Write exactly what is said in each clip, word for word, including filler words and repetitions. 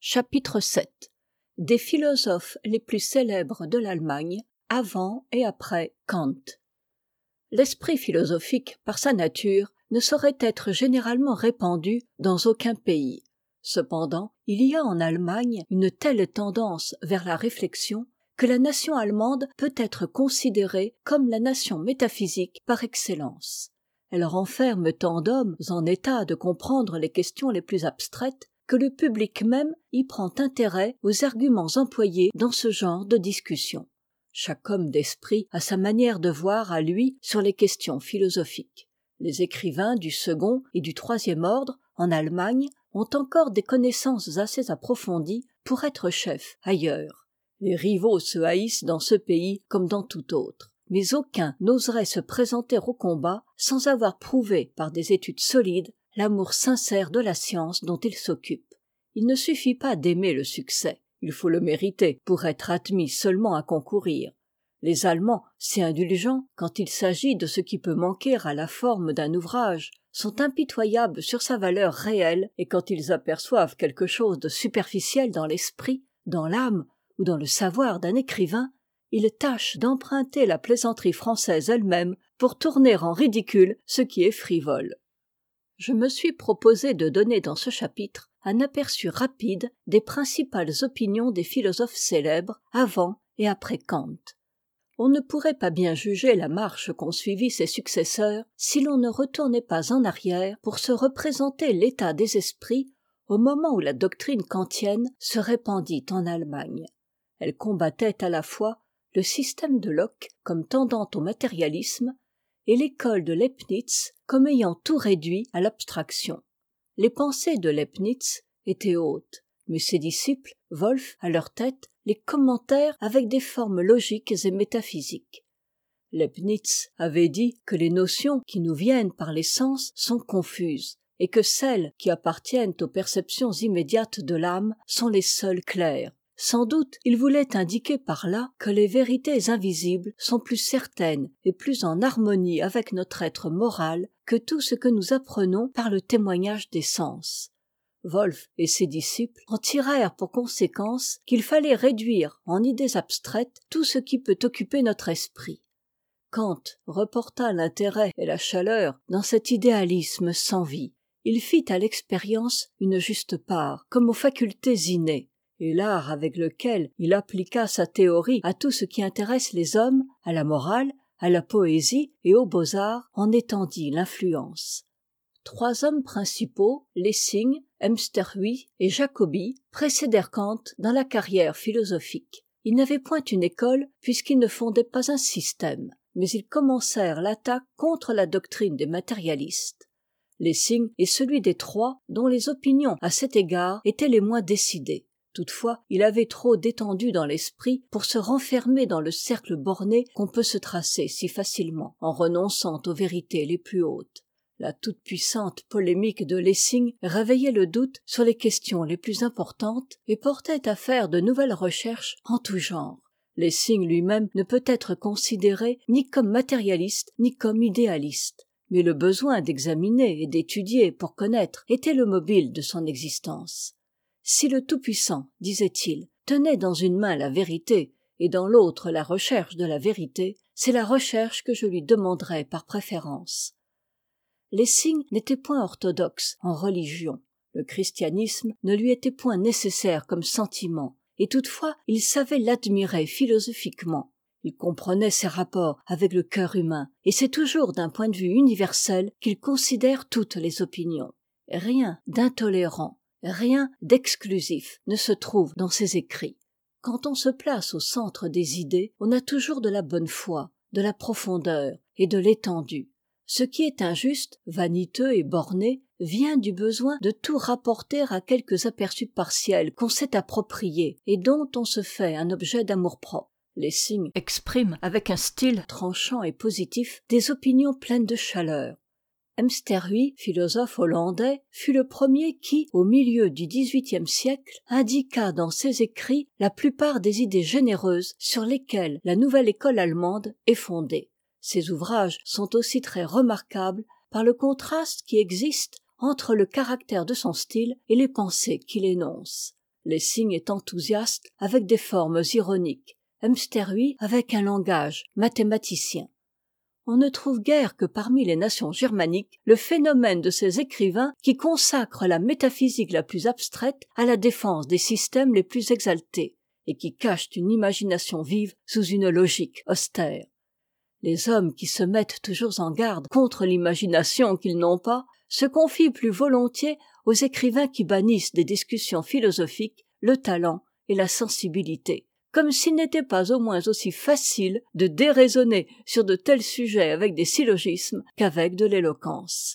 Chapitre sept. Des philosophes les plus célèbres de l'Allemagne, avant et après Kant. L'esprit philosophique, par sa nature, ne saurait être généralement répandu dans aucun pays. Cependant, il y a en Allemagne une telle tendance vers la réflexion que la nation allemande peut être considérée comme la nation métaphysique par excellence. Elle renferme tant d'hommes en état de comprendre les questions les plus abstraites que le public même y prend intérêt aux arguments employés dans ce genre de discussion. Chaque homme d'esprit a sa manière de voir à lui sur les questions philosophiques. Les écrivains du second et du troisième ordre, en Allemagne, ont encore des connaissances assez approfondies pour être chefs ailleurs. Les rivaux se haïssent dans ce pays comme dans tout autre, mais aucun n'oserait se présenter au combat sans avoir prouvé par des études solides l'amour sincère de la science dont il s'occupe. Il ne suffit pas d'aimer le succès, il faut le mériter pour être admis seulement à concourir. Les Allemands, si indulgents quand il s'agit de ce qui peut manquer à la forme d'un ouvrage, sont impitoyables sur sa valeur réelle, et quand ils aperçoivent quelque chose de superficiel dans l'esprit, dans l'âme ou dans le savoir d'un écrivain, ils tâchent d'emprunter la plaisanterie française elle-même pour tourner en ridicule ce qui est frivole. Je me suis proposé de donner dans ce chapitre un aperçu rapide des principales opinions des philosophes célèbres avant et après Kant. On ne pourrait pas bien juger la marche qu'ont suivie ses successeurs si l'on ne retournait pas en arrière pour se représenter l'état des esprits au moment où la doctrine kantienne se répandit en Allemagne. Elle combattait à la fois le système de Locke comme tendant au matérialisme et l'école de Leibniz comme ayant tout réduit à l'abstraction. Les pensées de Leibniz étaient hautes, mais ses disciples, Wolff à leur tête, les commentèrent avec des formes logiques et métaphysiques. Leibniz avait dit que les notions qui nous viennent par les sens sont confuses, et que celles qui appartiennent aux perceptions immédiates de l'âme sont les seules claires. Sans doute, il voulait indiquer par là que les vérités invisibles sont plus certaines et plus en harmonie avec notre être moral que tout ce que nous apprenons par le témoignage des sens. Wolff et ses disciples en tirèrent pour conséquence qu'il fallait réduire en idées abstraites tout ce qui peut occuper notre esprit. Kant reporta l'intérêt et la chaleur dans cet idéalisme sans vie. Il fit à l'expérience une juste part, comme aux facultés innées. Et l'art avec lequel il appliqua sa théorie à tout ce qui intéresse les hommes, à la morale, à la poésie et aux beaux-arts, en étendit l'influence. Trois hommes principaux, Lessing, Hemsterhuis et Jacobi, précédèrent Kant dans la carrière philosophique. Ils n'avaient point une école puisqu'ils ne fondaient pas un système, mais ils commencèrent l'attaque contre la doctrine des matérialistes. Lessing est celui des trois dont les opinions à cet égard étaient les moins décidées. Toutefois, il avait trop d'étendue dans l'esprit pour se renfermer dans le cercle borné qu'on peut se tracer si facilement, en renonçant aux vérités les plus hautes. La toute-puissante polémique de Lessing réveillait le doute sur les questions les plus importantes et portait à faire de nouvelles recherches en tout genre. Lessing lui-même ne peut être considéré ni comme matérialiste ni comme idéaliste, mais le besoin d'examiner et d'étudier pour connaître était le mobile de son existence. Si le Tout-Puissant, disait-il, tenait dans une main la vérité et dans l'autre la recherche de la vérité, c'est la recherche que je lui demanderais par préférence. Lessing n'était point orthodoxe en religion. Le christianisme ne lui était point nécessaire comme sentiment, et toutefois il savait l'admirer philosophiquement. Il comprenait ses rapports avec le cœur humain, et c'est toujours d'un point de vue universel qu'il considère toutes les opinions. Rien d'intolérant, rien d'exclusif ne se trouve dans ses écrits. Quand on se place au centre des idées, on a toujours de la bonne foi, de la profondeur et de l'étendue. Ce qui est injuste, vaniteux et borné vient du besoin de tout rapporter à quelques aperçus partiels qu'on s'est appropriés et dont on se fait un objet d'amour-propre. Lessing exprime avec un style tranchant et positif des opinions pleines de chaleur. Hemsterhuis, philosophe hollandais, fut le premier qui, au milieu du dix-huitième siècle, indiqua dans ses écrits la plupart des idées généreuses sur lesquelles la nouvelle école allemande est fondée. Ses ouvrages sont aussi très remarquables par le contraste qui existe entre le caractère de son style et les pensées qu'il énonce. Lessing est enthousiaste avec des formes ironiques, Hemsterhuis avec un langage mathématicien. On ne trouve guère que parmi les nations germaniques le phénomène de ces écrivains qui consacrent la métaphysique la plus abstraite à la défense des systèmes les plus exaltés, et qui cachent une imagination vive sous une logique austère. Les hommes qui se mettent toujours en garde contre l'imagination qu'ils n'ont pas se confient plus volontiers aux écrivains qui bannissent des discussions philosophiques le talent et la sensibilité, comme s'il n'était pas au moins aussi facile de déraisonner sur de tels sujets avec des syllogismes qu'avec de l'éloquence.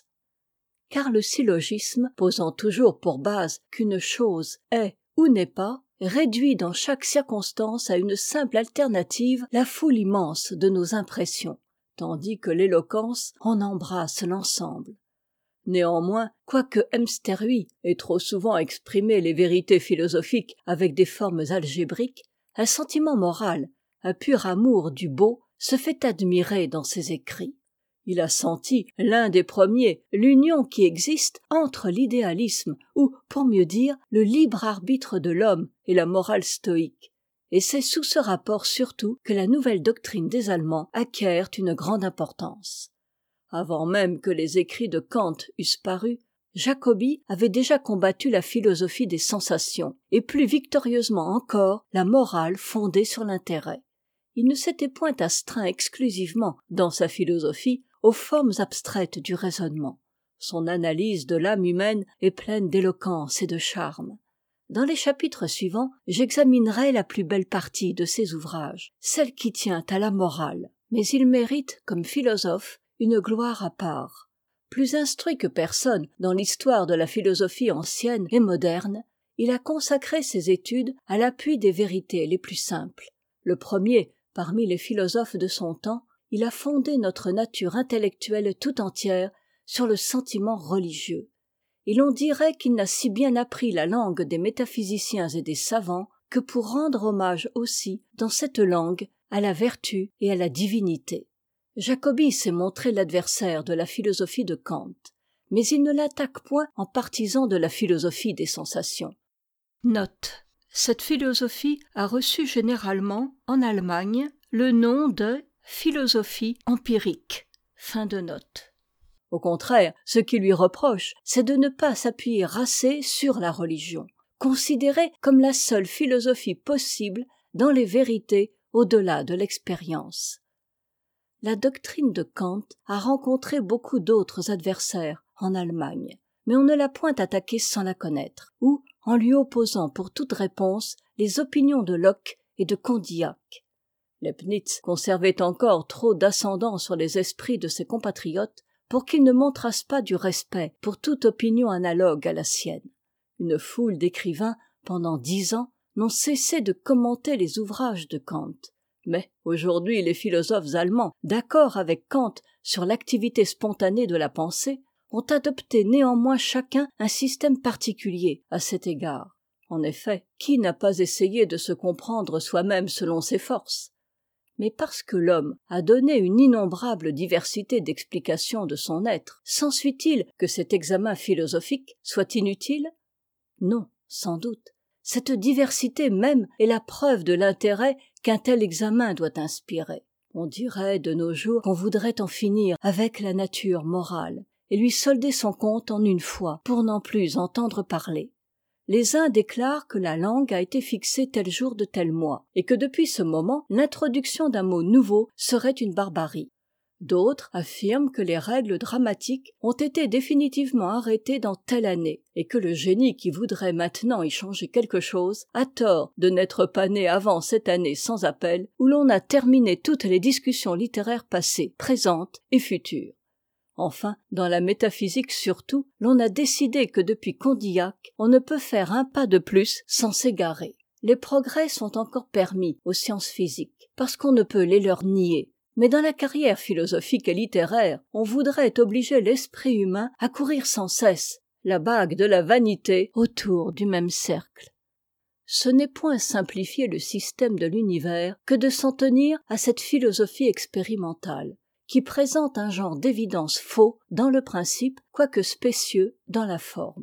Car le syllogisme, posant toujours pour base qu'une chose est ou n'est pas, réduit dans chaque circonstance à une simple alternative la foule immense de nos impressions, tandis que l'éloquence en embrasse l'ensemble. Néanmoins, quoique Hemsterhuis ait trop souvent exprimé les vérités philosophiques avec des formes algébriques, un sentiment moral, un pur amour du beau se fait admirer dans ses écrits. Il a senti, l'un des premiers, l'union qui existe entre l'idéalisme ou, pour mieux dire, le libre arbitre de l'homme et la morale stoïque. Et c'est sous ce rapport surtout que la nouvelle doctrine des Allemands acquiert une grande importance. Avant même que les écrits de Kant eussent paru, Jacobi avait déjà combattu la philosophie des sensations, et plus victorieusement encore la morale fondée sur l'intérêt. Il ne s'était point astreint exclusivement, dans sa philosophie, aux formes abstraites du raisonnement. Son analyse de l'âme humaine est pleine d'éloquence et de charme. Dans les chapitres suivants, j'examinerai la plus belle partie de ses ouvrages, celle qui tient à la morale. Mais il mérite, comme philosophe, une gloire à part. Plus instruit que personne dans l'histoire de la philosophie ancienne et moderne, il a consacré ses études à l'appui des vérités les plus simples. Le premier, parmi les philosophes de son temps, il a fondé notre nature intellectuelle tout entière sur le sentiment religieux. Et l'on dirait qu'il n'a si bien appris la langue des métaphysiciens et des savants que pour rendre hommage aussi, dans cette langue, à la vertu et à la divinité. Jacobi s'est montré l'adversaire de la philosophie de Kant, mais il ne l'attaque point en partisan de la philosophie des sensations. Note. Cette philosophie a reçu généralement, en Allemagne, le nom de philosophie empirique. Fin de note. Au contraire, ce qui lui reproche, c'est de ne pas s'appuyer assez sur la religion, considérée comme la seule philosophie possible dans les vérités au-delà de l'expérience. La doctrine de Kant a rencontré beaucoup d'autres adversaires en Allemagne, mais on ne l'a point attaquée sans la connaître, ou en lui opposant pour toute réponse les opinions de Locke et de Condillac. Leibniz conservait encore trop d'ascendant sur les esprits de ses compatriotes pour qu'ils ne montrassent pas du respect pour toute opinion analogue à la sienne. Une foule d'écrivains, pendant dix ans, n'ont cessé de commenter les ouvrages de Kant. Mais aujourd'hui les philosophes allemands, d'accord avec Kant sur l'activité spontanée de la pensée, ont adopté néanmoins chacun un système particulier à cet égard. En effet, qui n'a pas essayé de se comprendre soi-même selon ses forces ? Mais parce que l'homme a donné une innombrable diversité d'explications de son être, s'ensuit-il que cet examen philosophique soit inutile ? Non, sans doute. Cette diversité même est la preuve de l'intérêt qu'un tel examen doit inspirer. On dirait de nos jours qu'on voudrait en finir avec la nature morale et lui solder son compte en une fois pour n'en plus entendre parler. Les uns déclarent que la langue a été fixée tel jour de tel mois et que depuis ce moment, l'introduction d'un mot nouveau serait une barbarie. D'autres affirment que les règles dramatiques ont été définitivement arrêtées dans telle année et que le génie qui voudrait maintenant y changer quelque chose a tort de n'être pas né avant cette année sans appel où l'on a terminé toutes les discussions littéraires passées, présentes et futures. Enfin, dans la métaphysique surtout, l'on a décidé que depuis Condillac, on ne peut faire un pas de plus sans s'égarer. Les progrès sont encore permis aux sciences physiques, parce qu'on ne peut les leur nier. Mais dans la carrière philosophique et littéraire, on voudrait obliger l'esprit humain à courir sans cesse, la bague de la vanité, autour du même cercle. Ce n'est point simplifier le système de l'univers que de s'en tenir à cette philosophie expérimentale, qui présente un genre d'évidence faux dans le principe, quoique spécieux dans la forme.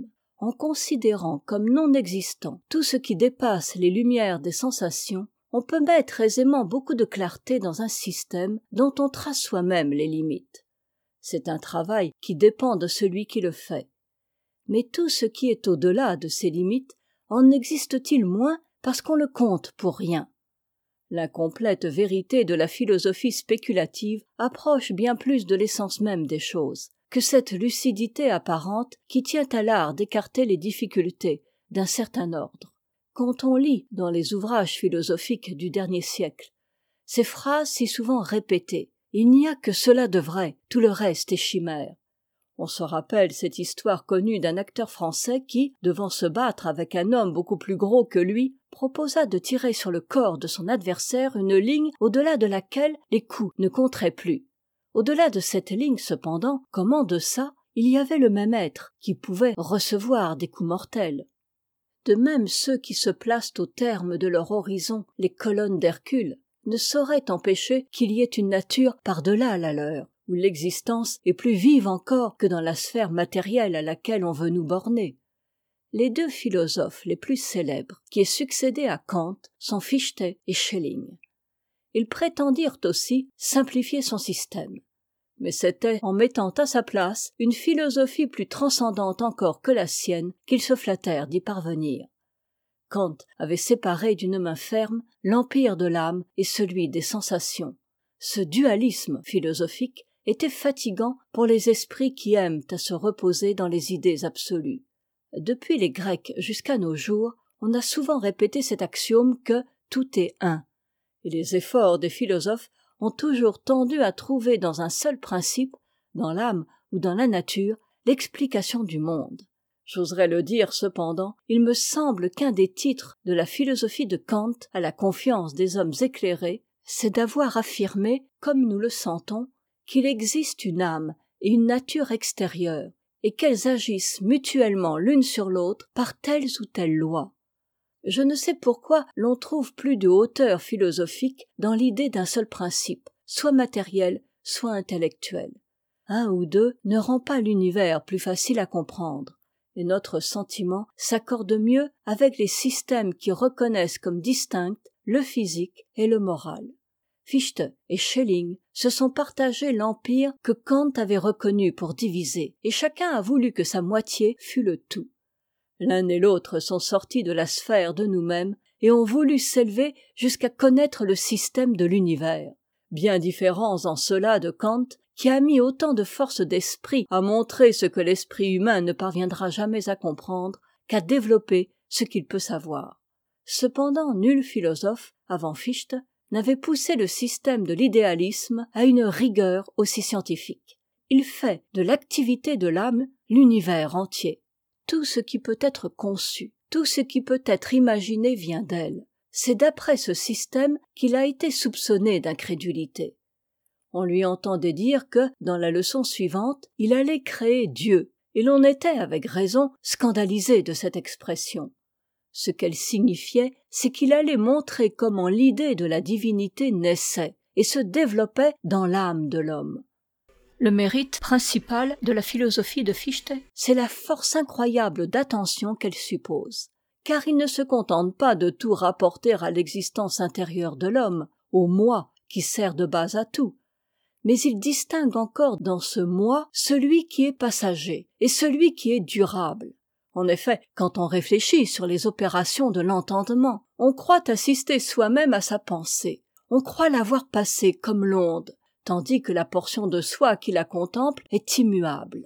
en considérant comme non existant tout ce qui dépasse les lumières des sensations, on peut mettre aisément beaucoup de clarté dans un système dont on trace soi-même les limites. C'est un travail qui dépend de celui qui le fait. Mais tout ce qui est au-delà de ces limites en existe-t-il moins parce qu'on le compte pour rien? L'incomplète vérité de la philosophie spéculative approche bien plus de l'essence même des choses que cette lucidité apparente qui tient à l'art d'écarter les difficultés d'un certain ordre. Quand on lit dans les ouvrages philosophiques du dernier siècle ces phrases si souvent répétées, il n'y a que cela de vrai, tout le reste est chimère. On se rappelle cette histoire connue d'un acteur français qui, devant se battre avec un homme beaucoup plus gros que lui, proposa de tirer sur le corps de son adversaire une ligne au-delà de laquelle les coups ne compteraient plus. Au-delà de cette ligne, cependant, comme en deçà, il y avait le même être qui pouvait recevoir des coups mortels. De même, ceux qui se placent au terme de leur horizon, les colonnes d'Hercule, ne sauraient empêcher qu'il y ait une nature par-delà la leur, où l'existence est plus vive encore que dans la sphère matérielle à laquelle on veut nous borner. Les deux philosophes les plus célèbres qui aient succédé à Kant sont Fichte et Schelling. Ils prétendirent aussi simplifier son système. Mais c'était en mettant à sa place une philosophie plus transcendante encore que la sienne qu'ils se flattèrent d'y parvenir. Kant avait séparé d'une main ferme l'empire de l'âme et celui des sensations. Ce dualisme philosophique était fatigant pour les esprits qui aiment à se reposer dans les idées absolues. Depuis les Grecs jusqu'à nos jours, on a souvent répété cet axiome que tout est un, et les efforts des philosophes ont toujours tendu à trouver dans un seul principe, dans l'âme ou dans la nature, l'explication du monde. J'oserais le dire cependant, il me semble qu'un des titres de la philosophie de Kant à la confiance des hommes éclairés, c'est d'avoir affirmé, comme nous le sentons, qu'il existe une âme et une nature extérieure, et qu'elles agissent mutuellement l'une sur l'autre par telles ou telles lois. Je ne sais pourquoi l'on trouve plus de hauteur philosophique dans l'idée d'un seul principe, soit matériel, soit intellectuel. Un ou deux ne rend pas l'univers plus facile à comprendre, et notre sentiment s'accorde mieux avec les systèmes qui reconnaissent comme distincts le physique et le moral. Fichte et Schelling se sont partagé l'empire que Kant avait reconnu pour diviser, et chacun a voulu que sa moitié fût le tout. L'un et l'autre sont sortis de la sphère de nous-mêmes et ont voulu s'élever jusqu'à connaître le système de l'univers, bien différents en cela de Kant, qui a mis autant de force d'esprit à montrer ce que l'esprit humain ne parviendra jamais à comprendre qu'à développer ce qu'il peut savoir. Cependant, nul philosophe, avant Fichte, n'avait poussé le système de l'idéalisme à une rigueur aussi scientifique. Il fait de l'activité de l'âme l'univers entier. Tout ce qui peut être conçu, tout ce qui peut être imaginé vient d'elle. C'est d'après ce système qu'il a été soupçonné d'incrédulité. On lui entendait dire que, dans la leçon suivante, il allait créer Dieu, et l'on était, avec raison, scandalisé de cette expression. Ce qu'elle signifiait, c'est qu'il allait montrer comment l'idée de la divinité naissait et se développait dans l'âme de l'homme. Le mérite principal de la philosophie de Fichte, c'est la force incroyable d'attention qu'elle suppose. Car il ne se contente pas de tout rapporter à l'existence intérieure de l'homme, au moi qui sert de base à tout, mais il distingue encore dans ce moi celui qui est passager et celui qui est durable. En effet, quand on réfléchit sur les opérations de l'entendement, on croit assister soi-même à sa pensée, on croit la voir passer comme l'onde, tandis que la portion de soi qui la contemple est immuable.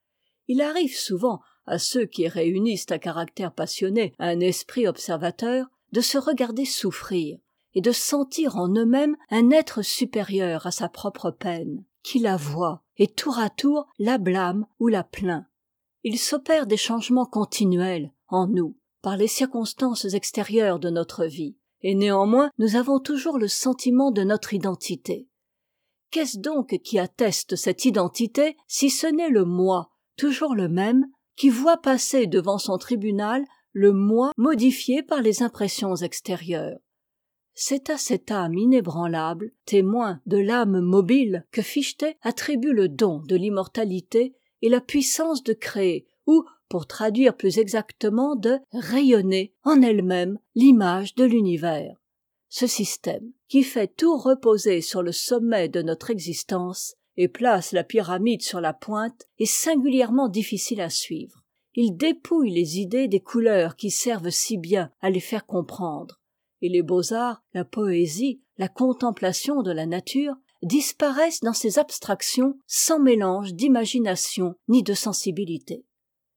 Il arrive souvent à ceux qui réunissent un caractère passionné à un esprit observateur de se regarder souffrir et de sentir en eux-mêmes un être supérieur à sa propre peine, qui la voit et tour à tour la blâme ou la plaint. Il s'opère des changements continuels en nous par les circonstances extérieures de notre vie, et néanmoins nous avons toujours le sentiment de notre identité. Qu'est-ce donc qui atteste cette identité si ce n'est le moi, toujours le même, qui voit passer devant son tribunal le moi modifié par les impressions extérieures? C'est à cette âme inébranlable, témoin de l'âme mobile, que Fichte attribue le don de l'immortalité et la puissance de créer ou, pour traduire plus exactement de rayonner en elle-même l'image de l'univers. Ce système, qui fait tout reposer sur le sommet de notre existence et place la pyramide sur la pointe, est singulièrement difficile à suivre. Il dépouille les idées des couleurs qui servent si bien à les faire comprendre, et les beaux-arts, la poésie, la contemplation de la nature disparaissent dans ces abstractions sans mélange d'imagination ni de sensibilité.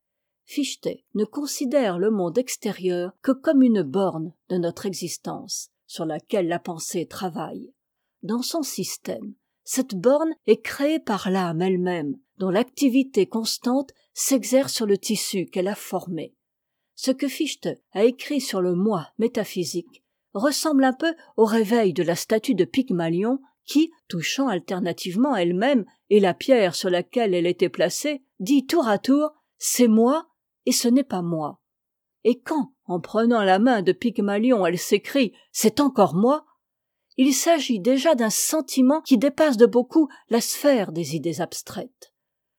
Fichte ne considère le monde extérieur que comme une borne de notre existence, sur laquelle la pensée travaille. Dans son système, cette borne est créée par l'âme elle-même, dont l'activité constante s'exerce sur le tissu qu'elle a formé. Ce que Fichte a écrit sur le moi métaphysique ressemble un peu au réveil de la statue de Pygmalion qui, touchant alternativement elle-même et la pierre sur laquelle elle était placée, dit tour à tour « c'est moi et ce n'est pas moi ». Et quand, en prenant la main de Pygmalion, elle s'écrie « c'est encore moi », il s'agit déjà d'un sentiment qui dépasse de beaucoup la sphère des idées abstraites.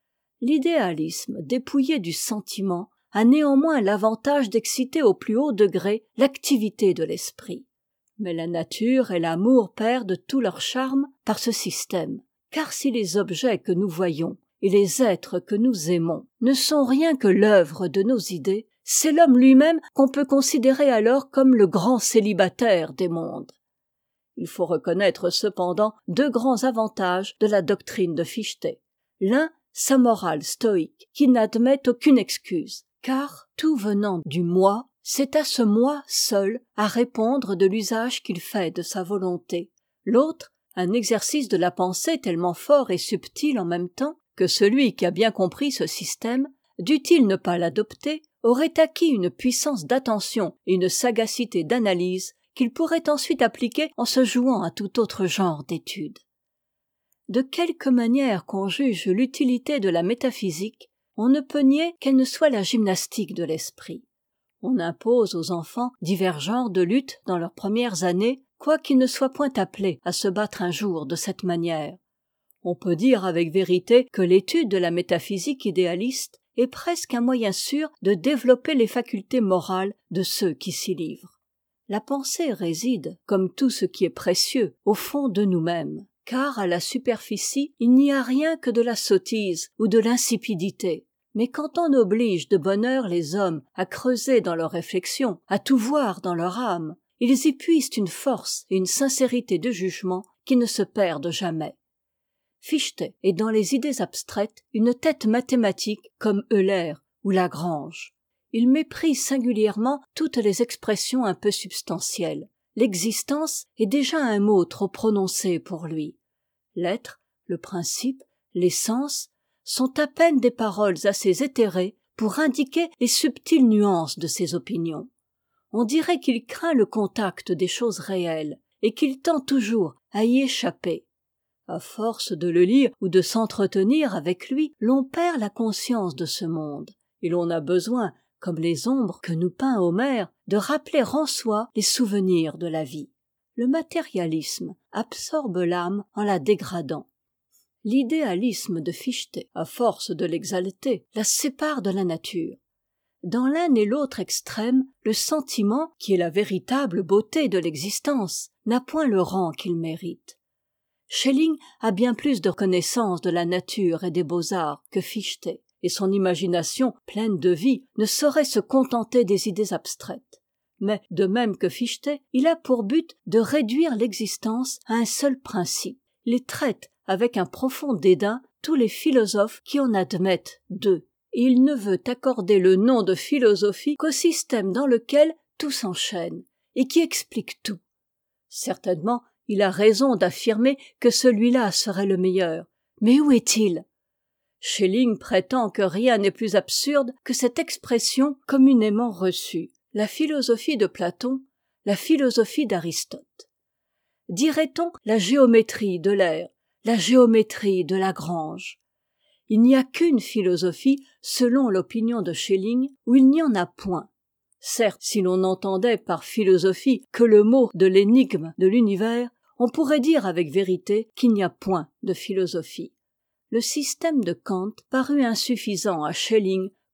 L'idéalisme dépouillé du sentiment a néanmoins l'avantage d'exciter au plus haut degré l'activité de l'esprit. Mais la nature et l'amour perdent tout leur charme par ce système, car si les objets que nous voyons et les êtres que nous aimons ne sont rien que l'œuvre de nos idées, c'est l'homme lui-même qu'on peut considérer alors comme le grand célibataire des mondes. Il faut reconnaître cependant deux grands avantages de la doctrine de Fichte. L'un, sa morale stoïque, qui n'admet aucune excuse, car, tout venant du moi, c'est à ce moi seul à répondre de l'usage qu'il fait de sa volonté. L'autre, un exercice de la pensée tellement fort et subtil en même temps, que celui qui a bien compris ce système, dût-il ne pas l'adopter, aurait acquis une puissance d'attention et une sagacité d'analyse qu'il pourrait ensuite appliquer en se jouant à tout autre genre d'études. De quelque manière qu'on juge l'utilité de la métaphysique, on ne peut nier qu'elle ne soit la gymnastique de l'esprit. On impose aux enfants divers genres de lutte dans leurs premières années, quoiqu'ils ne soient point appelés à se battre un jour de cette manière. On peut dire avec vérité que l'étude de la métaphysique idéaliste est presque un moyen sûr de développer les facultés morales de ceux qui s'y livrent. La pensée réside, comme tout ce qui est précieux, au fond de nous-mêmes, car à la superficie il n'y a rien que de la sottise ou de l'insipidité. Mais quand on oblige de bonne heure les hommes à creuser dans leurs réflexions, à tout voir dans leur âme, ils y puisent une force et une sincérité de jugement qui ne se perdent jamais. Fichte est dans les idées abstraites une tête mathématique comme Euler ou Lagrange. Il méprise singulièrement toutes les expressions un peu substantielles. L'existence est déjà un mot trop prononcé pour lui. L'être, le principe, l'essence sont à peine des paroles assez éthérées pour indiquer les subtiles nuances de ses opinions. On dirait qu'il craint le contact des choses réelles et qu'il tend toujours à y échapper. À force de le lire ou de s'entretenir avec lui, l'on perd la conscience de ce monde, et l'on a besoin, comme les ombres que nous peint Homère, de rappeler en soi les souvenirs de la vie. Le matérialisme absorbe l'âme en la dégradant. L'idéalisme de Fichte, à force de l'exalter, la sépare de la nature. Dans l'un et l'autre extrême, le sentiment, qui est la véritable beauté de l'existence, n'a point le rang qu'il mérite. Schelling a bien plus de connaissance de la nature et des beaux-arts que Fichte, et son imagination, pleine de vie, ne saurait se contenter des idées abstraites. Mais, de même que Fichte, il a pour but de réduire l'existence à un seul principe. Il traite avec un profond dédain tous les philosophes qui en admettent deux. Et il ne veut accorder le nom de philosophie qu'au système dans lequel tout s'enchaîne, et qui explique tout. Certainement, il a raison d'affirmer que celui-là serait le meilleur. Mais où est-il ? Schelling prétend que rien n'est plus absurde que cette expression communément reçue. La philosophie de Platon, la philosophie d'Aristote. Dirait-on la géométrie de l'air, la géométrie de Lagrange. Il n'y a qu'une philosophie, selon l'opinion de Schelling, où il n'y en a point. Certes, si l'on n'entendait par philosophie que le mot de l'énigme de l'univers, on pourrait dire avec vérité qu'il n'y a point de philosophie. Le système de Kant parut insuffisant à Schelling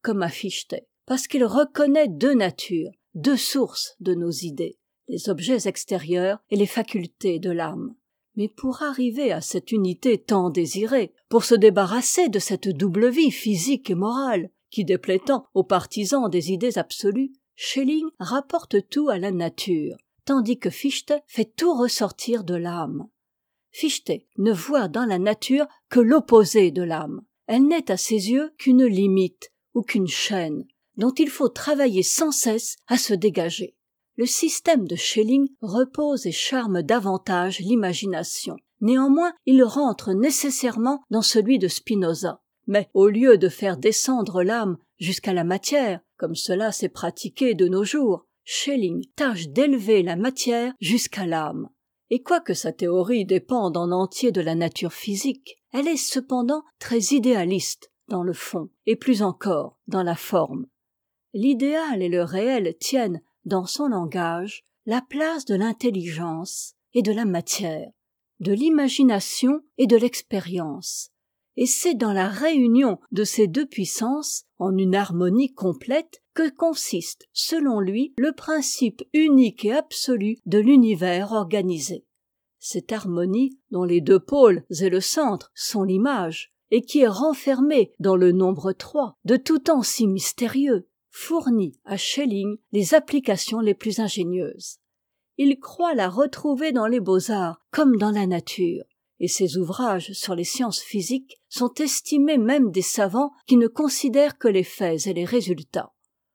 comme à Fichte, parce qu'il reconnaît deux natures, deux sources de nos idées, les objets extérieurs et les facultés de l'âme. Mais pour arriver à cette unité tant désirée, pour se débarrasser de cette double vie physique et morale, qui déplaît tant aux partisans des idées absolues, Schelling rapporte tout à la nature, tandis que Fichte fait tout ressortir de l'âme. Fichte ne voit dans la nature que l'opposé de l'âme. Elle n'est à ses yeux qu'une limite ou qu'une chaîne, dont il faut travailler sans cesse à se dégager. Le système de Schelling repose et charme davantage l'imagination. Néanmoins, il rentre nécessairement dans celui de Spinoza. Mais au lieu de faire descendre l'âme jusqu'à la matière, comme cela s'est pratiqué de nos jours, Schelling tâche d'élever la matière jusqu'à l'âme. Et quoique sa théorie dépende en entier de la nature physique, elle est cependant très idéaliste dans le fond, et plus encore dans la forme. L'idéal et le réel tiennent, dans son langage, la place de l'intelligence et de la matière, de l'imagination et de l'expérience. Et c'est dans la réunion de ces deux puissances, en une harmonie complète, que consiste, selon lui, le principe unique et absolu de l'univers organisé. Cette harmonie, dont les deux pôles et le centre sont l'image, et qui est renfermée dans le nombre trois, de tout temps si mystérieux, fournit à Schelling les applications les plus ingénieuses. Il croit la retrouver dans les beaux-arts comme dans la nature, et ses ouvrages sur les sciences physiques sont estimés même des savants qui ne considèrent que les faits et les résultats.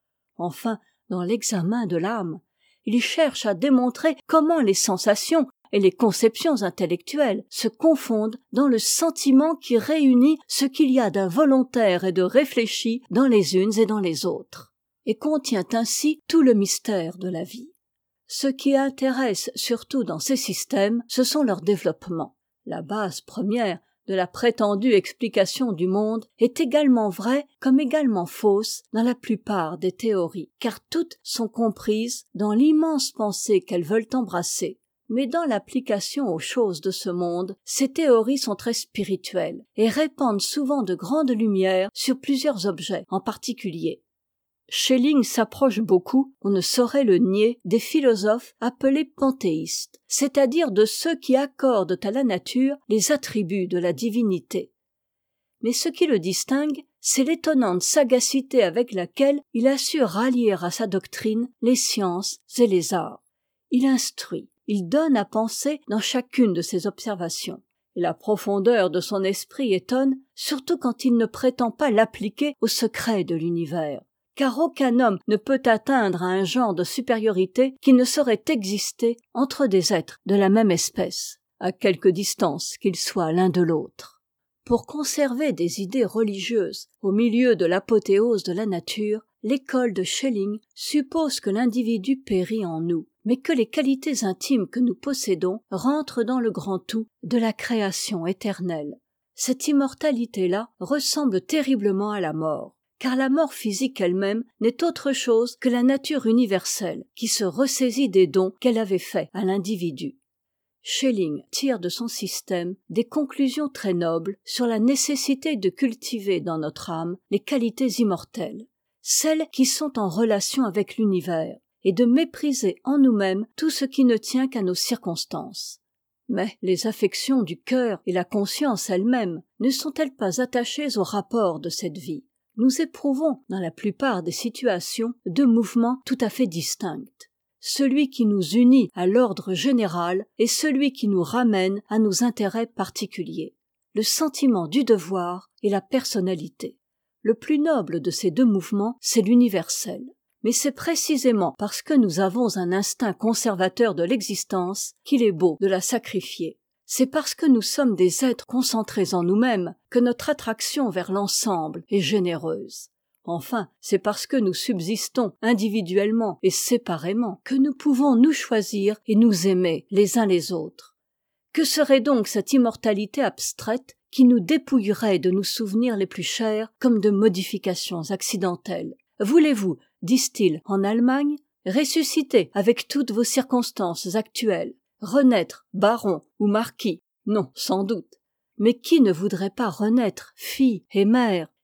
Enfin, dans l'examen de l'âme, il cherche à démontrer comment les sensations et les conceptions intellectuelles se confondent dans le sentiment qui réunit ce qu'il y a d'involontaire et de réfléchi dans les unes et dans les autres, et contient ainsi tout le mystère de la vie. Ce qui intéresse surtout dans ces systèmes, ce sont leurs développements. La base première de la prétendue explication du monde est également vraie comme également fausse dans la plupart des théories, car toutes sont comprises dans l'immense pensée qu'elles veulent embrasser. Mais dans l'application aux choses de ce monde, ces théories sont très spirituelles et répandent souvent de grandes lumières sur plusieurs objets en particulier. Schelling s'approche beaucoup, on ne saurait le nier, des philosophes appelés panthéistes, c'est-à-dire de ceux qui accordent à la nature les attributs de la divinité. Mais ce qui le distingue, c'est l'étonnante sagacité avec laquelle il a su rallier à sa doctrine les sciences et les arts. Il instruit, il donne à penser dans chacune de ses observations. Et la profondeur de son esprit étonne, surtout quand il ne prétend pas l'appliquer aux secrets de l'univers. Car aucun homme ne peut atteindre à un genre de supériorité qui ne saurait exister entre des êtres de la même espèce, à quelque distance qu'ils soient l'un de l'autre. Pour conserver des idées religieuses au milieu de l'apothéose de la nature, l'école de Schelling suppose que l'individu périt en nous, mais que les qualités intimes que nous possédons rentrent dans le grand tout de la création éternelle. Cette immortalité-là ressemble terriblement à la mort. Car la mort physique elle-même n'est autre chose que la nature universelle qui se ressaisit des dons qu'elle avait faits à l'individu. Schelling tire de son système des conclusions très nobles sur la nécessité de cultiver dans notre âme les qualités immortelles, celles qui sont en relation avec l'univers, et de mépriser en nous-mêmes tout ce qui ne tient qu'à nos circonstances. Mais les affections du cœur et la conscience elle-même ne sont-elles pas attachées au rapport de cette vie ? Nous éprouvons, dans la plupart des situations, deux mouvements tout à fait distincts. Celui qui nous unit à l'ordre général et celui qui nous ramène à nos intérêts particuliers. Le sentiment du devoir et la personnalité. Le plus noble de ces deux mouvements, c'est l'universel. Mais c'est précisément parce que nous avons un instinct conservateur de l'existence qu'il est beau de la sacrifier. C'est parce que nous sommes des êtres concentrés en nous-mêmes que notre attraction vers l'ensemble est généreuse. Enfin, c'est parce que nous subsistons individuellement et séparément que nous pouvons nous choisir et nous aimer les uns les autres. Que serait donc cette immortalité abstraite qui nous dépouillerait de nos souvenirs les plus chers comme de modifications accidentelles ? Voulez-vous, disent-ils en Allemagne, ressusciter avec toutes vos circonstances actuelles, renaître baron ou marquis? Non, sans doute. Mais qui ne voudrait pas renaître fille et mère,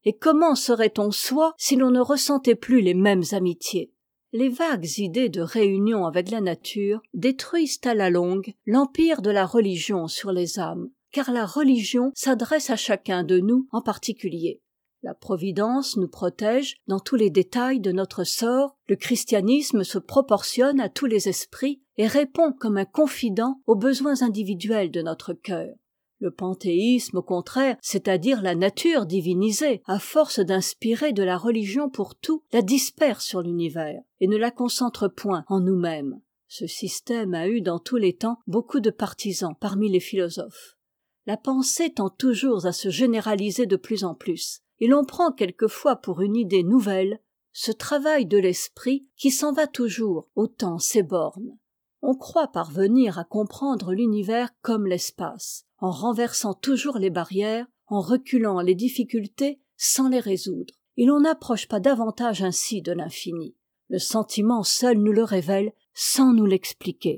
et comment serait-on soi si l'on ne ressentait plus les mêmes amitiés? Les vagues idées de réunion avec la nature détruisent à la longue l'empire de la religion sur les âmes, car la religion s'adresse à chacun de nous en particulier. La Providence nous protège dans tous les détails de notre sort, le christianisme se proportionne à tous les esprits et répond comme un confident aux besoins individuels de notre cœur. Le panthéisme, au contraire, c'est-à-dire la nature divinisée, à force d'inspirer de la religion pour tout, la disperse sur l'univers et ne la concentre point en nous-mêmes. Ce système a eu dans tous les temps beaucoup de partisans parmi les philosophes. La pensée tend toujours à se généraliser de plus en plus, et l'on prend quelquefois pour une idée nouvelle ce travail de l'esprit qui s'en va toujours autant ses bornes. On croit parvenir à comprendre l'univers comme l'espace, en renversant toujours les barrières, en reculant les difficultés sans les résoudre. Et l'on n'approche pas davantage ainsi de l'infini. Le sentiment seul nous le révèle sans nous l'expliquer.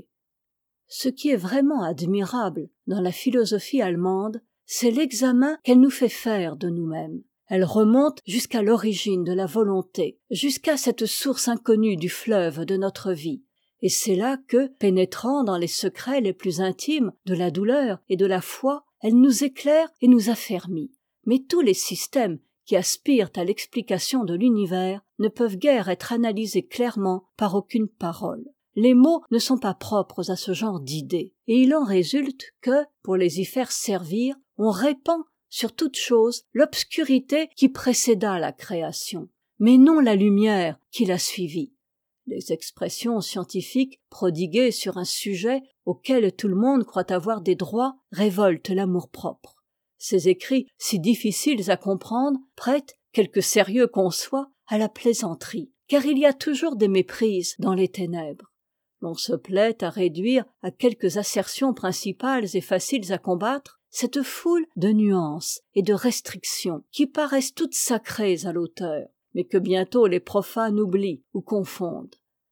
Ce qui est vraiment admirable dans la philosophie allemande, c'est l'examen qu'elle nous fait faire de nous-mêmes. Elle remonte jusqu'à l'origine de la volonté, jusqu'à cette source inconnue du fleuve de notre vie. Et c'est là que, pénétrant dans les secrets les plus intimes de la douleur et de la foi, elle nous éclaire et nous affermit. Mais tous les systèmes qui aspirent à l'explication de l'univers ne peuvent guère être analysés clairement par aucune parole. Les mots ne sont pas propres à ce genre d'idées, et il en résulte que, pour les y faire servir, on répand sur toute chose l'obscurité qui précéda la création, mais non la lumière qui l'a suivie. Les expressions scientifiques prodiguées sur un sujet auquel tout le monde croit avoir des droits révoltent l'amour-propre. Ces écrits, si difficiles à comprendre, prêtent, quelque sérieux qu'on soit, à la plaisanterie, car il y a toujours des méprises dans les ténèbres. L'on se plaît à réduire à quelques assertions principales et faciles à combattre cette foule de nuances et de restrictions qui paraissent toutes sacrées à l'auteur, mais que bientôt les profanes oublient ou confondent.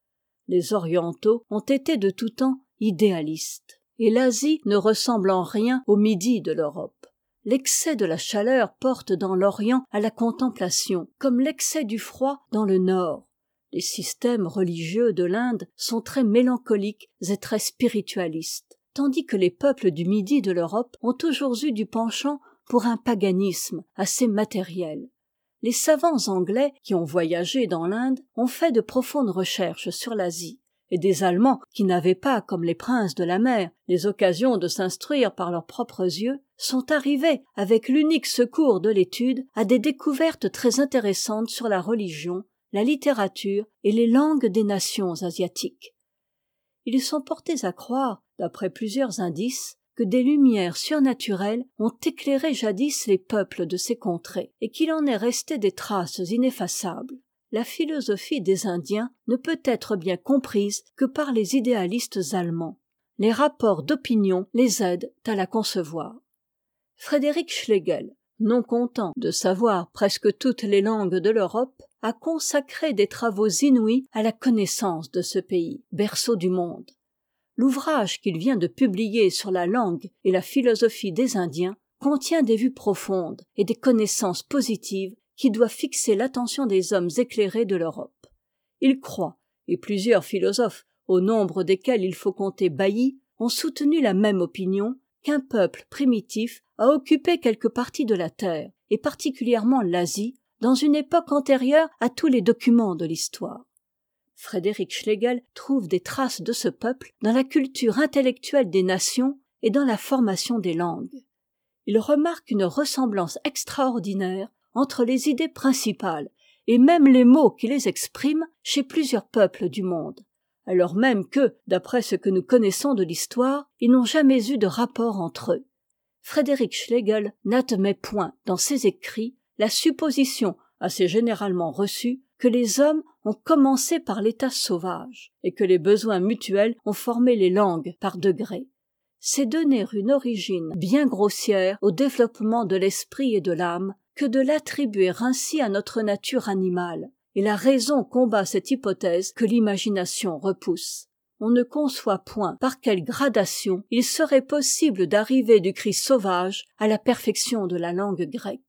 Les orientaux ont été de tout temps idéalistes, et l'Asie ne ressemble en rien au Midi de l'Europe. L'excès de la chaleur porte dans l'Orient à la contemplation, comme l'excès du froid dans le Nord. Les systèmes religieux de l'Inde sont très mélancoliques et très spiritualistes, tandis que les peuples du Midi de l'Europe ont toujours eu du penchant pour un paganisme assez matériel. Les savants anglais qui ont voyagé dans l'Inde ont fait de profondes recherches sur l'Asie, et des Allemands qui n'avaient pas, comme les princes de la mer, les occasions de s'instruire par leurs propres yeux, sont arrivés, avec l'unique secours de l'étude, à des découvertes très intéressantes sur la religion, la littérature et les langues des nations asiatiques. Ils sont portés à croire, d'après plusieurs indices, que des lumières surnaturelles ont éclairé jadis les peuples de ces contrées, et qu'il en est resté des traces ineffaçables. La philosophie des Indiens ne peut être bien comprise que par les idéalistes allemands. Les rapports d'opinion les aident à la concevoir. Frédéric Schlegel, non content de savoir presque toutes les langues de l'Europe, a consacré des travaux inouïs à la connaissance de ce pays, berceau du monde. L'ouvrage qu'il vient de publier sur la langue et la philosophie des Indiens contient des vues profondes et des connaissances positives qui doivent fixer l'attention des hommes éclairés de l'Europe. Il croit, et plusieurs philosophes, au nombre desquels il faut compter Bailly, ont soutenu la même opinion, qu'un peuple primitif a occupé quelque partie de la Terre, et particulièrement l'Asie, dans une époque antérieure à tous les documents de l'histoire. Frédéric Schlegel trouve des traces de ce peuple dans la culture intellectuelle des nations et dans la formation des langues. Il remarque une ressemblance extraordinaire entre les idées principales et même les mots qui les expriment chez plusieurs peuples du monde, alors même que, d'après ce que nous connaissons de l'histoire, ils n'ont jamais eu de rapport entre eux. Frédéric Schlegel n'admet point dans ses écrits la supposition assez généralement reçue que les hommes ont commencé par l'état sauvage et que les besoins mutuels ont formé les langues par degrés. C'est donner une origine bien grossière au développement de l'esprit et de l'âme que de l'attribuer ainsi à notre nature animale, et la raison combat cette hypothèse que l'imagination repousse. On ne conçoit point par quelle gradation il serait possible d'arriver du cri sauvage à la perfection de la langue grecque.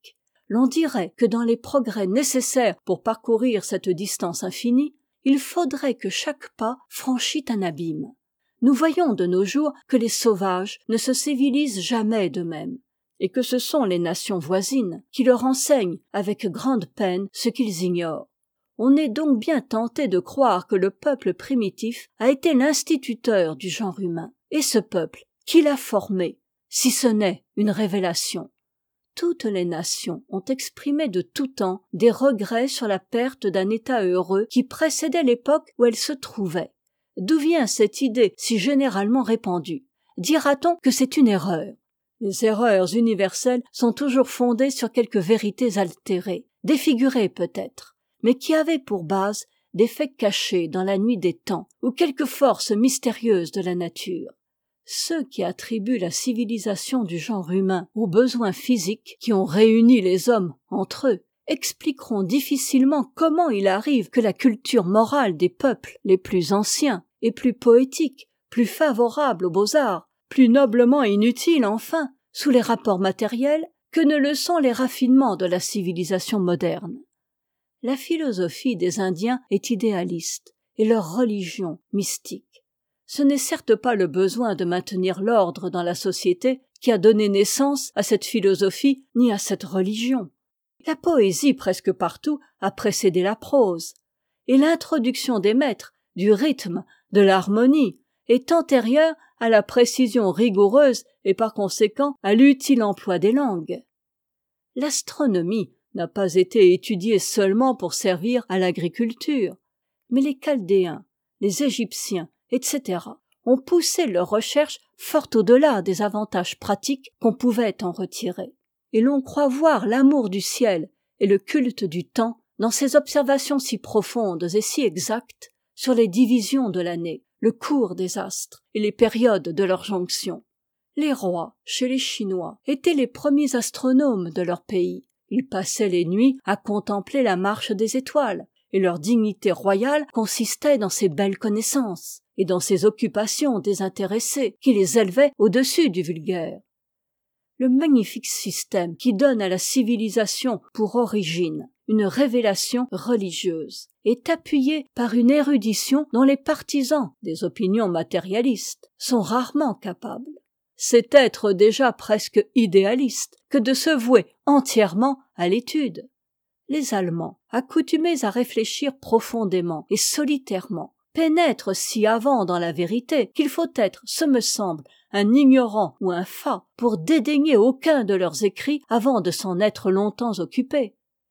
l'on dirait que dans les progrès nécessaires pour parcourir cette distance infinie, il faudrait que chaque pas franchît un abîme. Nous voyons de nos jours que les sauvages ne se civilisent jamais d'eux-mêmes, et que ce sont les nations voisines qui leur enseignent avec grande peine ce qu'ils ignorent. On est donc bien tenté de croire que le peuple primitif a été l'instituteur du genre humain. Et ce peuple, qui l'a formé, si ce n'est une révélation? Toutes les nations ont exprimé de tout temps des regrets sur la perte d'un état heureux qui précédait l'époque où elles se trouvaient. D'où vient cette idée si généralement répandue? Dira-t-on que c'est une erreur? Les erreurs universelles sont toujours fondées sur quelques vérités altérées, défigurées peut-être, mais qui avaient pour base des faits cachés dans la nuit des temps ou quelque force mystérieuse de la nature. Ceux qui attribuent la civilisation du genre humain aux besoins physiques qui ont réuni les hommes entre eux expliqueront difficilement comment il arrive que la culture morale des peuples les plus anciens est plus poétique, plus favorable aux beaux-arts, plus noblement inutile enfin, sous les rapports matériels, que ne le sont les raffinements de la civilisation moderne. La philosophie des Indiens est idéaliste et leur religion mystique. Ce n'est certes pas le besoin de maintenir l'ordre dans la société qui a donné naissance à cette philosophie ni à cette religion. La poésie presque partout a précédé la prose, et l'introduction des maîtres, du rythme, de l'harmonie, est antérieure à la précision rigoureuse et par conséquent à l'utile emploi des langues. L'astronomie n'a pas été étudiée seulement pour servir à l'agriculture, mais les Chaldéens, les Égyptiens, et cetera ont poussé leurs recherches fort au-delà des avantages pratiques qu'on pouvait en retirer. Et l'on croit voir l'amour du ciel et le culte du temps dans ces observations si profondes et si exactes sur les divisions de l'année, le cours des astres et les périodes de leur jonction. Les rois, chez les Chinois, étaient les premiers astronomes de leur pays. Ils passaient les nuits à contempler la marche des étoiles, et leur dignité royale consistait dans ces belles connaissances et dans ces occupations désintéressées qui les élevaient au-dessus du vulgaire. Le magnifique système qui donne à la civilisation pour origine une révélation religieuse est appuyé par une érudition dont les partisans des opinions matérialistes sont rarement capables. C'est être déjà presque idéaliste que de se vouer entièrement à l'étude. Les Allemands, accoutumés à réfléchir profondément et solitairement, pénètrent si avant dans la vérité qu'il faut être, ce me semble, un ignorant ou un fat pour dédaigner aucun de leurs écrits avant de s'en être longtemps occupé.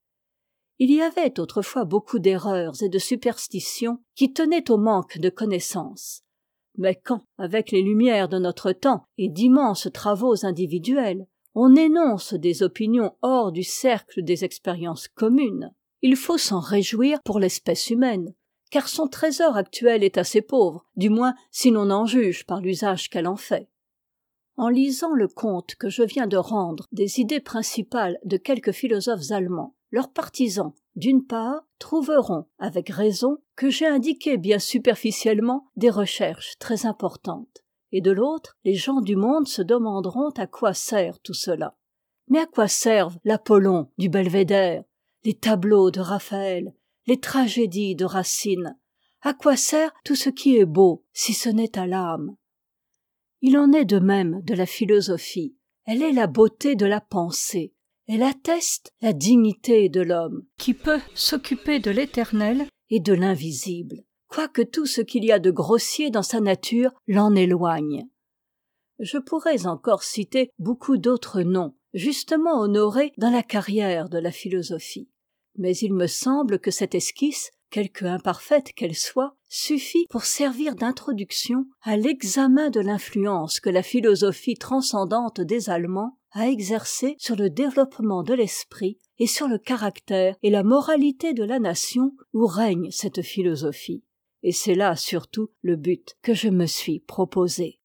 Il y avait autrefois beaucoup d'erreurs et de superstitions qui tenaient au manque de connaissances. Mais quand, avec les lumières de notre temps et d'immenses travaux individuels, on énonce des opinions hors du cercle des expériences communes, il faut s'en réjouir pour l'espèce humaine, car son trésor actuel est assez pauvre, du moins si l'on en juge par l'usage qu'elle en fait. En lisant le compte que je viens de rendre des idées principales de quelques philosophes allemands, leurs partisans, d'une part, trouveront, avec raison, que j'ai indiqué bien superficiellement des recherches très importantes. Et de l'autre, les gens du monde se demanderont à quoi sert tout cela. Mais à quoi servent l'Apollon du Belvédère, les tableaux de Raphaël, les tragédies de Racine? À quoi sert tout ce qui est beau, si ce n'est à l'âme? Il en est de même de la philosophie. Elle est la beauté de la pensée. Elle atteste la dignité de l'homme, qui peut s'occuper de l'éternel et de l'invisible, quoique tout ce qu'il y a de grossier dans sa nature l'en éloigne. Je pourrais encore citer beaucoup d'autres noms, justement honorés dans la carrière de la philosophie. Mais il me semble que cette esquisse, quelque imparfaite qu'elle soit, suffit pour servir d'introduction à l'examen de l'influence que la philosophie transcendante des Allemands a exercée sur le développement de l'esprit et sur le caractère et la moralité de la nation où règne cette philosophie. Et c'est là surtout le but que je me suis proposé.